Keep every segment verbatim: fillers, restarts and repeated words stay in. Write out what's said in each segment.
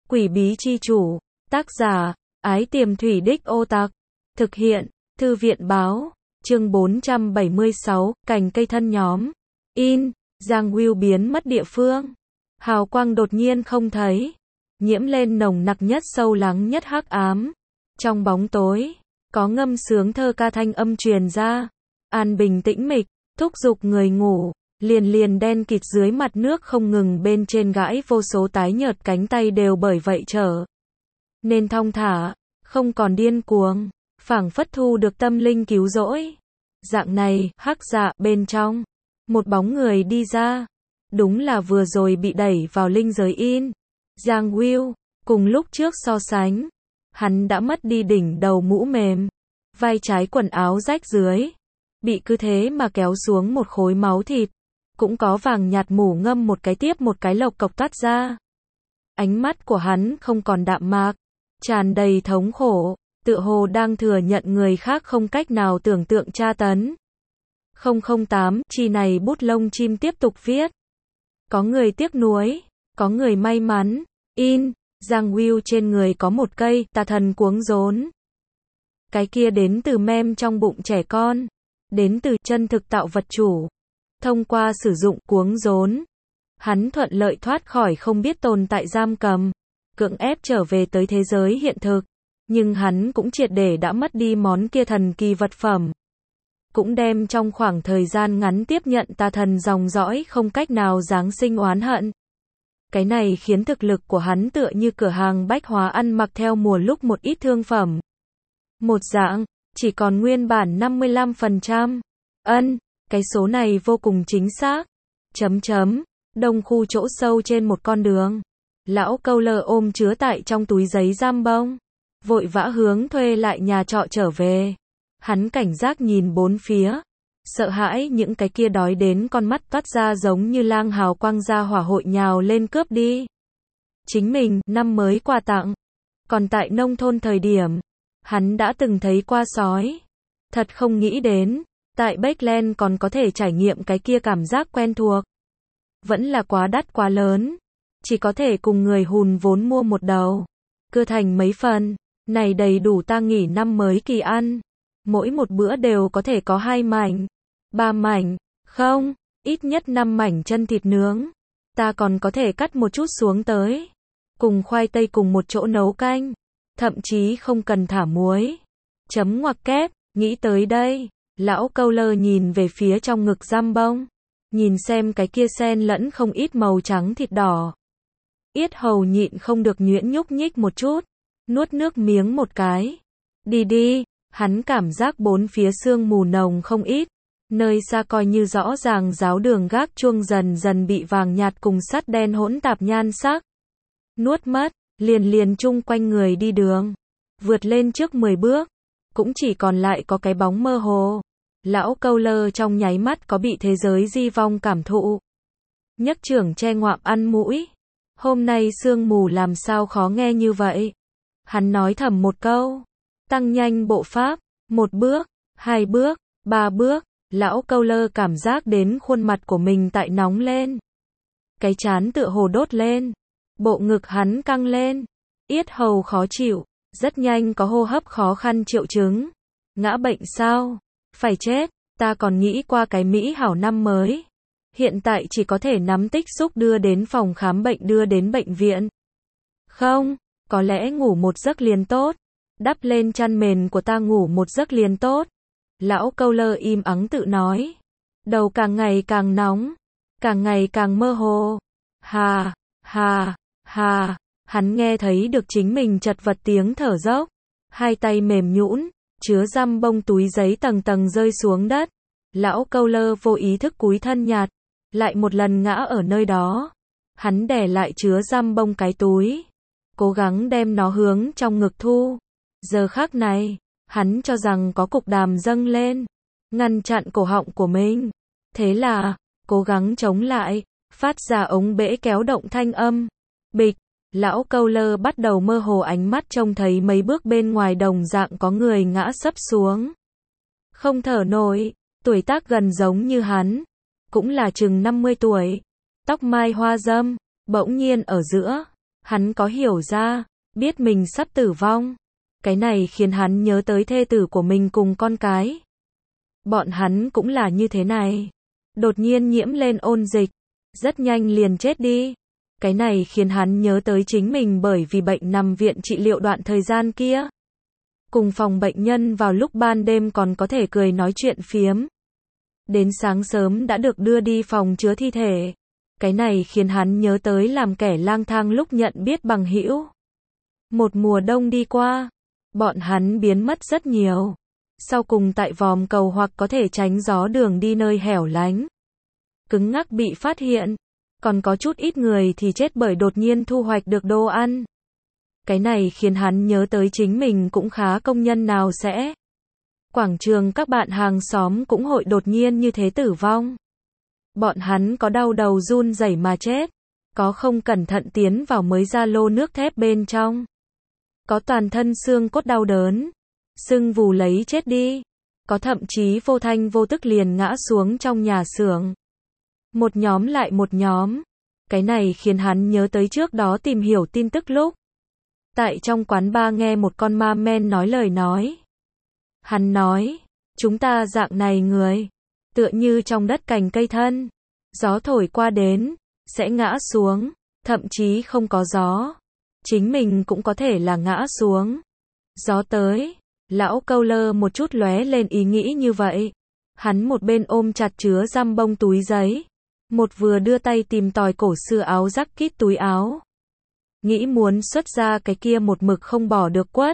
Quỷ bí chi chủ, tác giả, Ái Tiềm Thủy Đích Ô Tặc, thực hiện, Thư viện báo, chương bốn trăm bảy mươi sáu, cành cây thân nhóm, in, Giang Will biến mất địa phương, hào quang đột nhiên không thấy, nhiễm lên nồng nặc nhất sâu lắng nhất hắc ám, trong bóng tối, có ngâm sướng thơ ca thanh âm truyền ra, an bình tĩnh mịch, thúc giục người ngủ. Liền liền đen kịt dưới mặt nước không ngừng bên trên gãi vô số tái nhợt cánh tay đều bởi vậy trở nên thong thả, không còn điên cuồng, phảng phất thu được tâm linh cứu rỗi. Dạng này, hắc dạ bên trong, một bóng người đi ra, đúng là vừa rồi bị đẩy vào linh giới in. Giang Will, cùng lúc trước so sánh, hắn đã mất đi đỉnh đầu mũ mềm, vai trái quần áo rách dưới, bị cứ thế mà kéo xuống một khối máu thịt. Cũng có vàng nhạt mủ ngâm một cái tiếp một cái lộc cộc toát ra. Ánh mắt của hắn không còn đạm mạc, tràn đầy thống khổ, tựa hồ đang thừa nhận người khác không cách nào tưởng tượng tra tấn. không không tám, chi này bút lông chim tiếp tục viết. Có người tiếc nuối, có người may mắn, in, Giang Will trên người có một cây, tà thần cuống rốn. Cái kia đến từ mem trong bụng trẻ con, đến từ chân thực tạo vật chủ. Thông qua sử dụng cuống rốn, hắn thuận lợi thoát khỏi không biết tồn tại giam cầm, cưỡng ép trở về tới thế giới hiện thực, nhưng hắn cũng triệt để đã mất đi món kia thần kỳ vật phẩm. Cũng đem trong khoảng thời gian ngắn tiếp nhận tà thần dòng dõi không cách nào giáng sinh oán hận. Cái này khiến thực lực của hắn tựa như cửa hàng bách hóa ăn mặc theo mùa lúc một ít thương phẩm. Một dạng, chỉ còn nguyên bản năm mươi lăm phần trăm. Ân. Cái số này vô cùng chính xác. Chấm chấm. Đông khu chỗ sâu trên một con đường. Lão câu lơ ôm chứa tại trong túi giấy giam bông. Vội vã hướng thuê lại nhà trọ trở về. Hắn cảnh giác nhìn bốn phía. Sợ hãi những cái kia đói đến con mắt toát ra giống như lang hào quang ra hỏa hội nhào lên cướp đi. Chính mình, năm mới quà tặng. Còn tại nông thôn thời điểm, hắn đã từng thấy qua sói. Thật không nghĩ đến. Tại Bakeland còn có thể trải nghiệm cái kia cảm giác quen thuộc. Vẫn là quá đắt quá lớn. Chỉ có thể cùng người hùn vốn mua một đầu. Cưa thành mấy phần. Này đầy đủ ta nghỉ năm mới kỳ ăn. Mỗi một bữa đều có thể có hai mảnh. Ba mảnh. Không. Ít nhất năm mảnh chân thịt nướng. Ta còn có thể cắt một chút xuống tới. Cùng khoai tây cùng một chỗ nấu canh. Thậm chí không cần thả muối. Chấm ngoặc kép. Nghĩ tới đây. Lão câu lơ nhìn về phía trong ngực giam bông. Nhìn xem cái kia xen lẫn không ít màu trắng thịt đỏ. Yết hầu nhịn không được nhuyễn nhúc nhích một chút. Nuốt nước miếng một cái. Đi đi, hắn cảm giác bốn phía sương mù nồng không ít. Nơi xa coi như rõ ràng giáo đường gác chuông dần dần bị vàng nhạt cùng sắt đen hỗn tạp nhan sắc. Nuốt mất, liền liền chung quanh người đi đường. Vượt lên trước mười bước. Cũng chỉ còn lại có cái bóng mơ hồ. Lão câu lơ trong nháy mắt có bị thế giới di vong cảm thụ. Nhấc trưởng che ngoạm ăn mũi. Hôm nay sương mù làm sao khó nghe như vậy. Hắn nói thầm một câu. Tăng nhanh bộ pháp. Một bước, hai bước, ba bước. Lão câu lơ cảm giác đến khuôn mặt của mình tại nóng lên. Cái trán tựa hồ đốt lên. Bộ ngực hắn căng lên. Yết hầu khó chịu. Rất nhanh có hô hấp khó khăn triệu chứng. Ngã bệnh sao? Phải chết, ta còn nghĩ qua cái Mỹ hảo năm mới. Hiện tại chỉ có thể nắm tích xúc đưa đến phòng khám bệnh đưa đến bệnh viện. Không, có lẽ ngủ một giấc liền tốt. Đắp lên chăn mền của ta ngủ một giấc liền tốt. Lão câu lơ im ắng tự nói. Đầu càng ngày càng nóng. Càng ngày càng mơ hồ. Hà, hà, hà. Hắn nghe thấy được chính mình chật vật tiếng thở dốc. Hai tay mềm nhũn. Chứa giam bông túi giấy tầng tầng rơi xuống đất. Lão câu lơ vô ý thức cúi thân nhạt. Lại một lần ngã ở nơi đó. Hắn đè lại chứa giam bông cái túi. Cố gắng đem nó hướng trong ngực thu. Giờ khắc này, hắn cho rằng có cục đàm dâng lên. Ngăn chặn cổ họng của mình. Thế là, cố gắng chống lại. Phát ra ống bể kéo động thanh âm. Bịch. Lão câu lơ bắt đầu mơ hồ ánh mắt trông thấy mấy bước bên ngoài đồng dạng có người ngã sấp xuống. Không thở nổi, tuổi tác gần giống như hắn. Cũng là chừng năm mươi tuổi. Tóc mai hoa râm, bỗng nhiên ở giữa. Hắn có hiểu ra, biết mình sắp tử vong. Cái này khiến hắn nhớ tới thê tử của mình cùng con cái. Bọn hắn cũng là như thế này. Đột nhiên nhiễm lên ôn dịch, rất nhanh liền chết đi. Cái này khiến hắn nhớ tới chính mình bởi vì bệnh nằm viện trị liệu đoạn thời gian kia. Cùng phòng bệnh nhân vào lúc ban đêm còn có thể cười nói chuyện phiếm. Đến sáng sớm đã được đưa đi phòng chứa thi thể. Cái này khiến hắn nhớ tới làm kẻ lang thang lúc nhận biết bằng hữu. Một mùa đông đi qua, bọn hắn biến mất rất nhiều. Sau cùng tại vòm cầu hoặc có thể tránh gió đường đi nơi hẻo lánh. Cứng ngắc bị phát hiện. Còn có chút ít người thì chết bởi đột nhiên thu hoạch được đồ ăn. Cái này khiến hắn nhớ tới chính mình cũng khá công nhân nào sẽ. Quảng trường các bạn hàng xóm cũng hội đột nhiên như thế tử vong. Bọn hắn có đau đầu run rẩy mà chết. Có không cẩn thận tiến vào mới ra lô nước thép bên trong. Có toàn thân xương cốt đau đớn. Sưng vù lấy chết đi. Có thậm chí vô thanh vô tức liền ngã xuống trong nhà xưởng. Một nhóm lại một nhóm. Cái này khiến hắn nhớ tới trước đó tìm hiểu tin tức lúc. Tại trong quán bar nghe một con ma men nói lời nói. Hắn nói, chúng ta dạng này người. Tựa như trong đất cành cây thân. Gió thổi qua đến, sẽ ngã xuống. Thậm chí không có gió. Chính mình cũng có thể là ngã xuống. Gió tới. Lão câu lơ một chút lóe lên ý nghĩ như vậy. Hắn một bên ôm chặt chứa giăm bông túi giấy. Một vừa đưa tay tìm tòi cổ xưa áo rắc kít túi áo. Nghĩ muốn xuất ra cái kia một mực không bỏ được quất.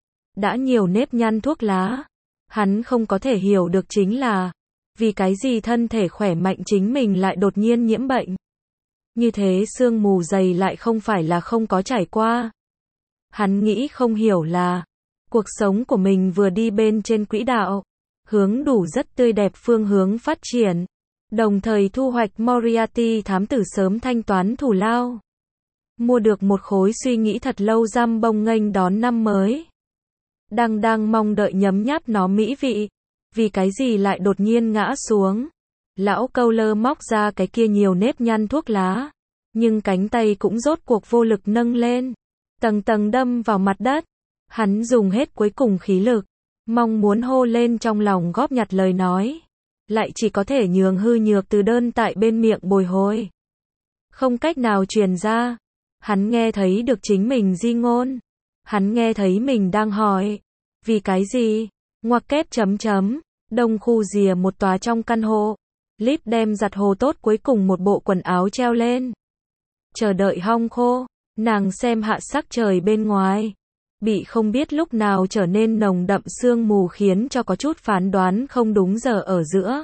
Đã nhiều nếp nhăn thuốc lá. Hắn không có thể hiểu được chính là. Vì cái gì thân thể khỏe mạnh chính mình lại đột nhiên nhiễm bệnh. Như thế sương mù dày lại không phải là không có trải qua. Hắn nghĩ không hiểu là. Cuộc sống của mình vừa đi bên trên quỹ đạo. Hướng đủ rất tươi đẹp phương hướng phát triển. Đồng thời thu hoạch Moriarty thám tử sớm thanh toán thù lao. Mua được một khối suy nghĩ thật lâu giam bông nghênh đón năm mới. Đang đang mong đợi nhấm nháp nó mỹ vị. Vì cái gì lại đột nhiên ngã xuống. Lão câu lơ móc ra cái kia nhiều nếp nhăn thuốc lá. Nhưng cánh tay cũng rốt cuộc vô lực nâng lên. Tầng tầng đâm vào mặt đất. Hắn dùng hết cuối cùng khí lực. Mong muốn hô lên trong lòng góp nhặt lời nói. Lại chỉ có thể nhường hư nhược từ đơn tại bên miệng bồi hồi. Không cách nào truyền ra. Hắn nghe thấy được chính mình di ngôn. Hắn nghe thấy mình đang hỏi. Vì cái gì? Ngoặc kép chấm chấm. Đông khu rìa một tòa trong căn hộ. Líp đem giặt hồ tốt cuối cùng một bộ quần áo treo lên. Chờ đợi hong khô. Nàng xem hạ sắc trời bên ngoài. Bị không biết lúc nào trở nên nồng đậm sương mù khiến cho có chút phán đoán không đúng giờ ở giữa.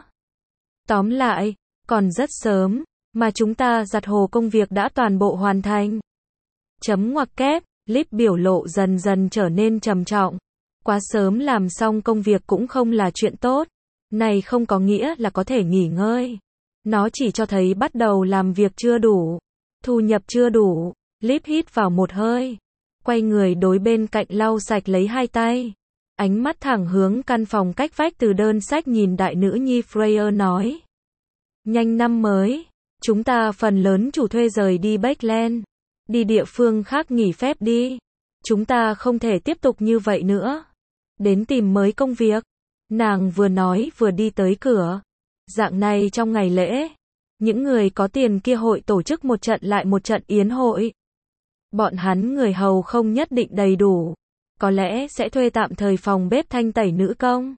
Tóm lại, còn rất sớm, mà chúng ta giặt hồ công việc đã toàn bộ hoàn thành. Chấm ngoặc kép, Líp biểu lộ dần dần trở nên trầm trọng. Quá sớm làm xong công việc cũng không là chuyện tốt. Này không có nghĩa là có thể nghỉ ngơi. Nó chỉ cho thấy bắt đầu làm việc chưa đủ. Thu nhập chưa đủ. Líp hít vào một hơi. Quay người đối bên cạnh lau sạch lấy hai tay. Ánh mắt thẳng hướng căn phòng cách vách từ đơn sách nhìn đại nữ nhi Freya nói. Nhanh năm mới. Chúng ta phần lớn chủ thuê rời đi Bakeland. Đi địa phương khác nghỉ phép đi. Chúng ta không thể tiếp tục như vậy nữa. Đến tìm mới công việc. Nàng vừa nói vừa đi tới cửa. Dạng này trong ngày lễ. Những người có tiền kia hội tổ chức một trận lại một trận yến hội. Bọn hắn người hầu không nhất định đầy đủ. Có lẽ sẽ thuê tạm thời phòng bếp thanh tẩy nữ công.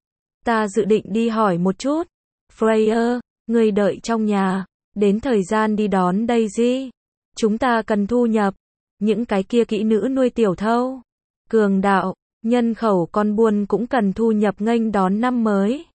Ta dự định đi hỏi một chút. Freya, người đợi trong nhà. Đến thời gian đi đón Daisy. Chúng ta cần thu nhập. Những cái kia kỹ nữ nuôi tiểu thâu. Cường đạo, nhân khẩu con buôn cũng cần thu nhập nghênh đón năm mới.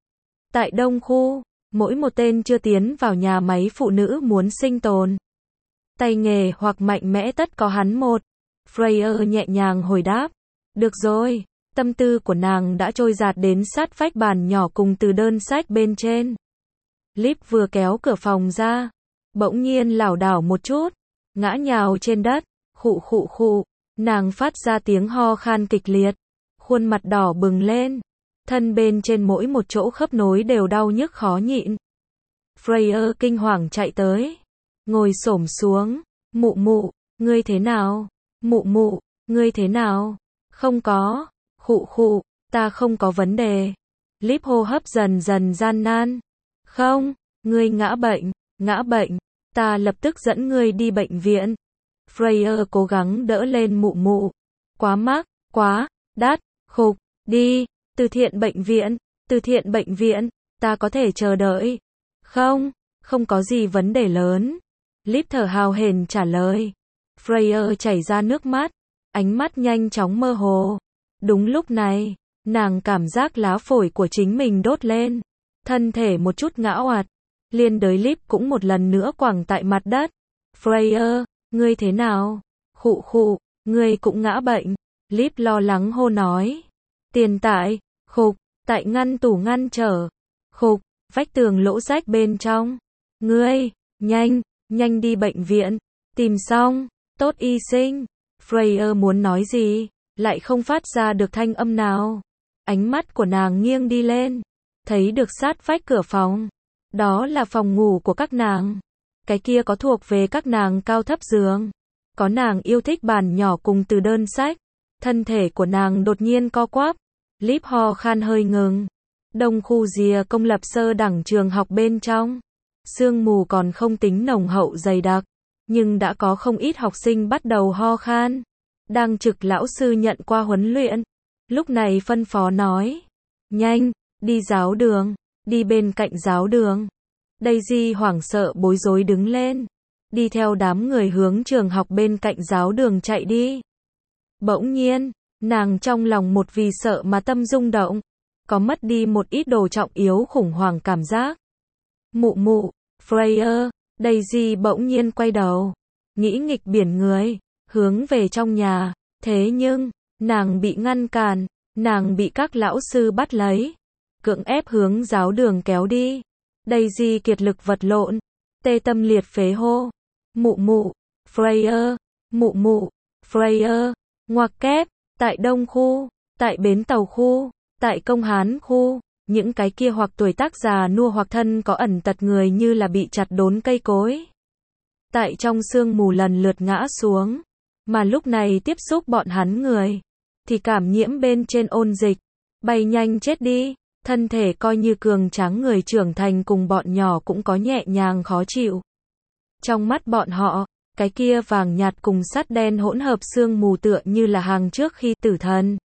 Tại Đông Khu, mỗi một tên chưa tiến vào nhà máy phụ nữ muốn sinh tồn. Tay nghề hoặc mạnh mẽ tất có hắn một. Freya nhẹ nhàng hồi đáp. Được rồi, tâm tư của nàng đã trôi dạt đến sát vách bàn nhỏ cùng từ đơn sách bên trên. Líp vừa kéo cửa phòng ra. Bỗng nhiên lảo đảo một chút. Ngã nhào trên đất. Khụ khụ khụ. Nàng phát ra tiếng ho khan kịch liệt. Khuôn mặt đỏ bừng lên. Thân bên trên mỗi một chỗ khớp nối đều đau nhức khó nhịn. Freya kinh hoàng chạy tới. Ngồi xổm xuống. Mụ mụ, ngươi thế nào? Mụ mụ, ngươi thế nào? Không có. Khụ khụ, ta không có vấn đề. Líp hô hấp dần dần gian nan. Không, ngươi ngã bệnh, ngã bệnh. Ta lập tức dẫn ngươi đi bệnh viện. Freya cố gắng đỡ lên mụ mụ. Quá mắc, quá, đắt, khục, đi, từ thiện bệnh viện, từ thiện bệnh viện, ta có thể chờ đợi. Không, không có gì vấn đề lớn. Líp thở hào hển trả lời. Freya chảy ra nước mắt, ánh mắt nhanh chóng mơ hồ. Đúng lúc này, nàng cảm giác lá phổi của chính mình đốt lên, thân thể một chút ngã oạt, liên đới Líp cũng một lần nữa quẳng tại mặt đất. Freya, ngươi thế nào? Khụ khụ, ngươi cũng ngã bệnh. Líp lo lắng hô nói. Tiền tại, khục, tại ngăn tủ ngăn trở. Khục, vách tường lỗ rách bên trong. Ngươi, nhanh, nhanh đi bệnh viện, tìm xong, tốt y sinh. Freya muốn nói gì, lại không phát ra được thanh âm nào. Ánh mắt của nàng nghiêng đi lên, thấy được sát vách cửa phòng. Đó là phòng ngủ của các nàng. Cái kia có thuộc về các nàng cao thấp giường. Có nàng yêu thích bàn nhỏ cùng từ đơn sách. Thân thể của nàng đột nhiên co quắp. Líp ho khan hơi ngừng. Đông khu rìa công lập sơ đẳng trường học bên trong. Sương mù còn không tính nồng hậu dày đặc. Nhưng đã có không ít học sinh bắt đầu ho khan. Đang trực lão sư nhận qua huấn luyện. Lúc này phân phó nói. Nhanh, đi giáo đường. Đi bên cạnh giáo đường. Daisy hoảng sợ bối rối đứng lên. Đi theo đám người hướng trường học bên cạnh giáo đường chạy đi. Bỗng nhiên, nàng trong lòng một vì sợ mà tâm rung động. Có mất đi một ít đồ trọng yếu khủng hoảng cảm giác. Mụ mụ, Freya, Daisy bỗng nhiên quay đầu. Nghĩ nghịch biển người, hướng về trong nhà. Thế nhưng, nàng bị ngăn cản, nàng bị các lão sư bắt lấy. Cưỡng ép hướng giáo đường kéo đi. Daisy kiệt lực vật lộn. Tê tâm liệt phế hô. Mụ mụ, Freya, mụ mụ, Freya, ngoặc kép, tại Đông khu, tại Bến Tàu khu, tại Công Hán khu, những cái kia hoặc tuổi tác già nua hoặc thân có ẩn tật người như là bị chặt đốn cây cối. Tại trong sương mù lần lượt ngã xuống, mà lúc này tiếp xúc bọn hắn người, thì cảm nhiễm bên trên ôn dịch, bay nhanh chết đi, thân thể coi như cường tráng người trưởng thành cùng bọn nhỏ cũng có nhẹ nhàng khó chịu. Trong mắt bọn họ, cái kia vàng nhạt cùng sắt đen hỗn hợp sương mù tựa như là hàng trước khi tử thần.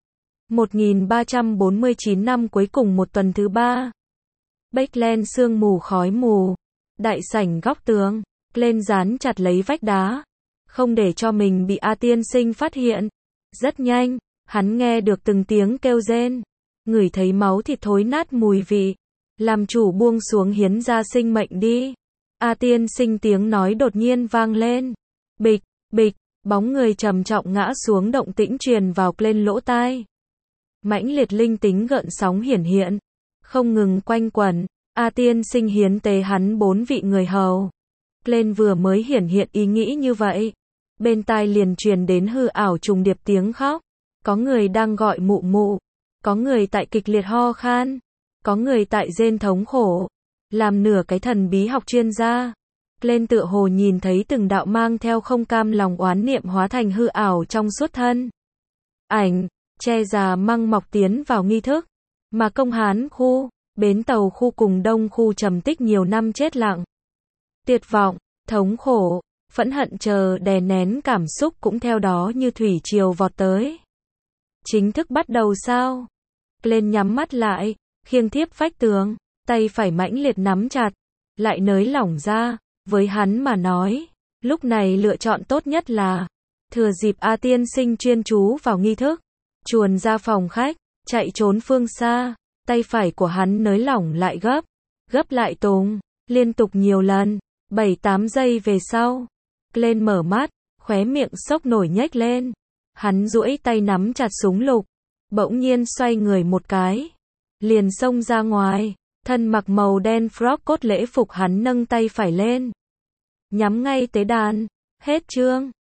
một nghìn ba trăm bốn mươi chín năm cuối cùng một tuần thứ ba. Backland sương mù khói mù. Đại sảnh góc tường. Glenn dán chặt lấy vách đá. Không để cho mình bị A tiên sinh phát hiện. Rất nhanh, hắn nghe được từng tiếng kêu rên. Ngửi thấy máu thịt thối nát mùi vị. Làm chủ buông xuống hiến ra sinh mệnh đi. A tiên sinh tiếng nói đột nhiên vang lên. Bịch, bịch, bóng người trầm trọng ngã xuống động tĩnh truyền vào lên lỗ tai. Mãnh liệt linh tính gợn sóng hiển hiện. Không ngừng quanh quẩn. A tiên sinh hiến tế hắn bốn vị người hầu. Lên vừa mới hiển hiện ý nghĩ như vậy. Bên tai liền truyền đến hư ảo trùng điệp tiếng khóc. Có người đang gọi mụ mụ. Có người tại kịch liệt ho khan. Có người tại rên thống khổ. Làm nửa cái thần bí học chuyên gia. Lên tựa hồ nhìn thấy từng đạo mang theo không cam lòng oán niệm hóa thành hư ảo trong suốt thân. Ảnh, che già măng mọc tiến vào nghi thức. Mà Công Hán khu, Bến Tàu khu cùng Đông khu trầm tích nhiều năm chết lặng. Tuyệt vọng, thống khổ, phẫn hận chờ đè nén cảm xúc cũng theo đó như thủy triều vọt tới. Chính thức bắt đầu sao? Lên nhắm mắt lại, khiêng thiếp vách tường, tay phải mãnh liệt nắm chặt, lại nới lỏng ra, với hắn mà nói, lúc này lựa chọn tốt nhất là thừa dịp A tiên sinh chuyên chú vào nghi thức, chuồn ra phòng khách, chạy trốn phương xa, tay phải của hắn nới lỏng lại gấp, gấp lại tùng, liên tục nhiều lần, bảy tám giây về sau, lên mở mắt, khóe miệng sốc nổi nhếch lên, hắn duỗi tay nắm chặt súng lục, bỗng nhiên xoay người một cái, liền xông ra ngoài, thân mặc màu đen frock cốt lễ phục hắn nâng tay phải lên, nhắm ngay tế đàn, hết chương.